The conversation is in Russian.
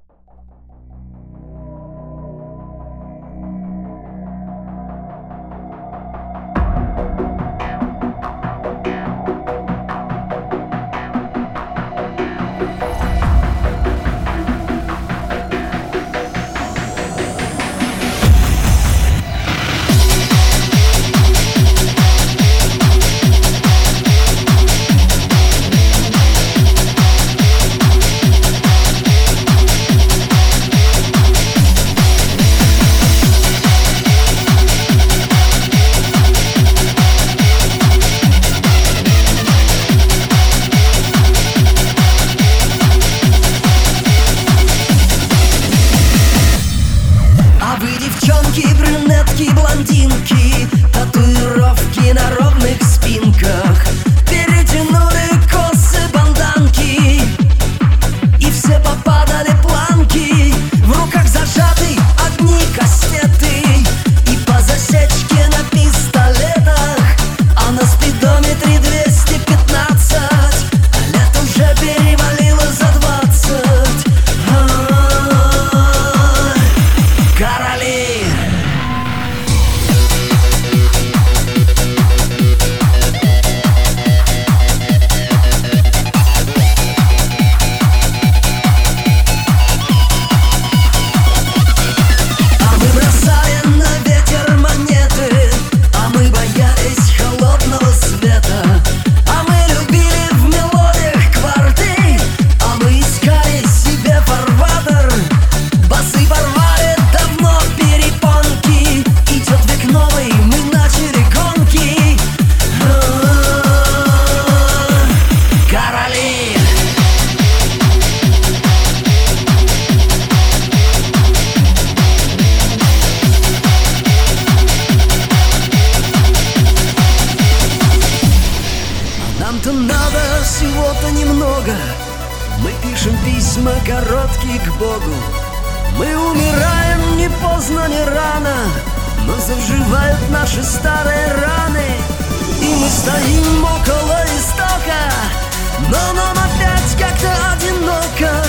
Девчонки, брюнетки, блондинки, татуировки на ровных спинках, перетянули косы банданки, и все попадали планки. В руках зажаты одни кастеты, и по засечке на пистолетах, а на спидометре 215, а лет уже перевалило за 20. Короли! Нам-то надо всего-то немного. Мы пишем письма короткие к Богу. Мы умираем не поздно, не рано, но заживают наши старые раны. И мы стоим около истока, но нам опять как-то одиноко.